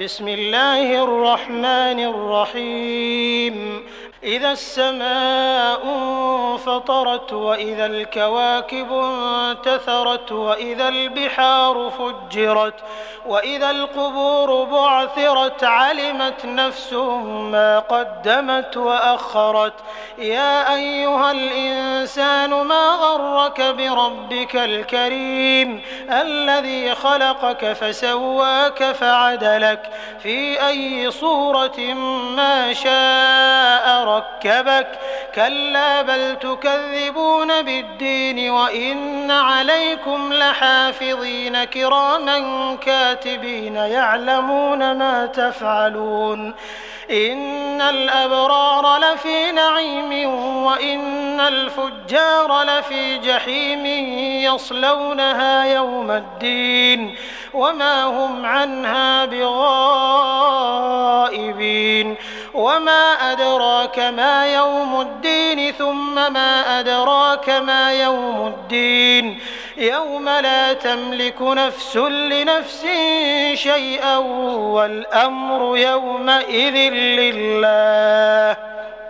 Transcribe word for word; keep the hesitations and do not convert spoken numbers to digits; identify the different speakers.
Speaker 1: بسم الله الرحمن الرحيم إذا السماء انفطرت وإذا الكواكب انتثرت وإذا البحار فجرت وإذا القبور بعثرت علمت نفس ما قدمت وأخرت يا أيها الإنسان ما غرك بربك الكريم الذي خلقك فسواك فعدلك في أي صورة ما شاء ركبك كلا بل تكذبون بالدين وإن عليكم لحافظين كراما كاتبين يعلمون ما تفعلون إن الأبرار لفي نعيم وإن الفجار لفي جحيم يصلونها يوم الدين وما هم عنها بغائبين وما أدراك ما يوم الدين ثم ما أدراك ما يوم الدين يوم لا تملك نفس لنفس شيئا والأمر يومئذ لله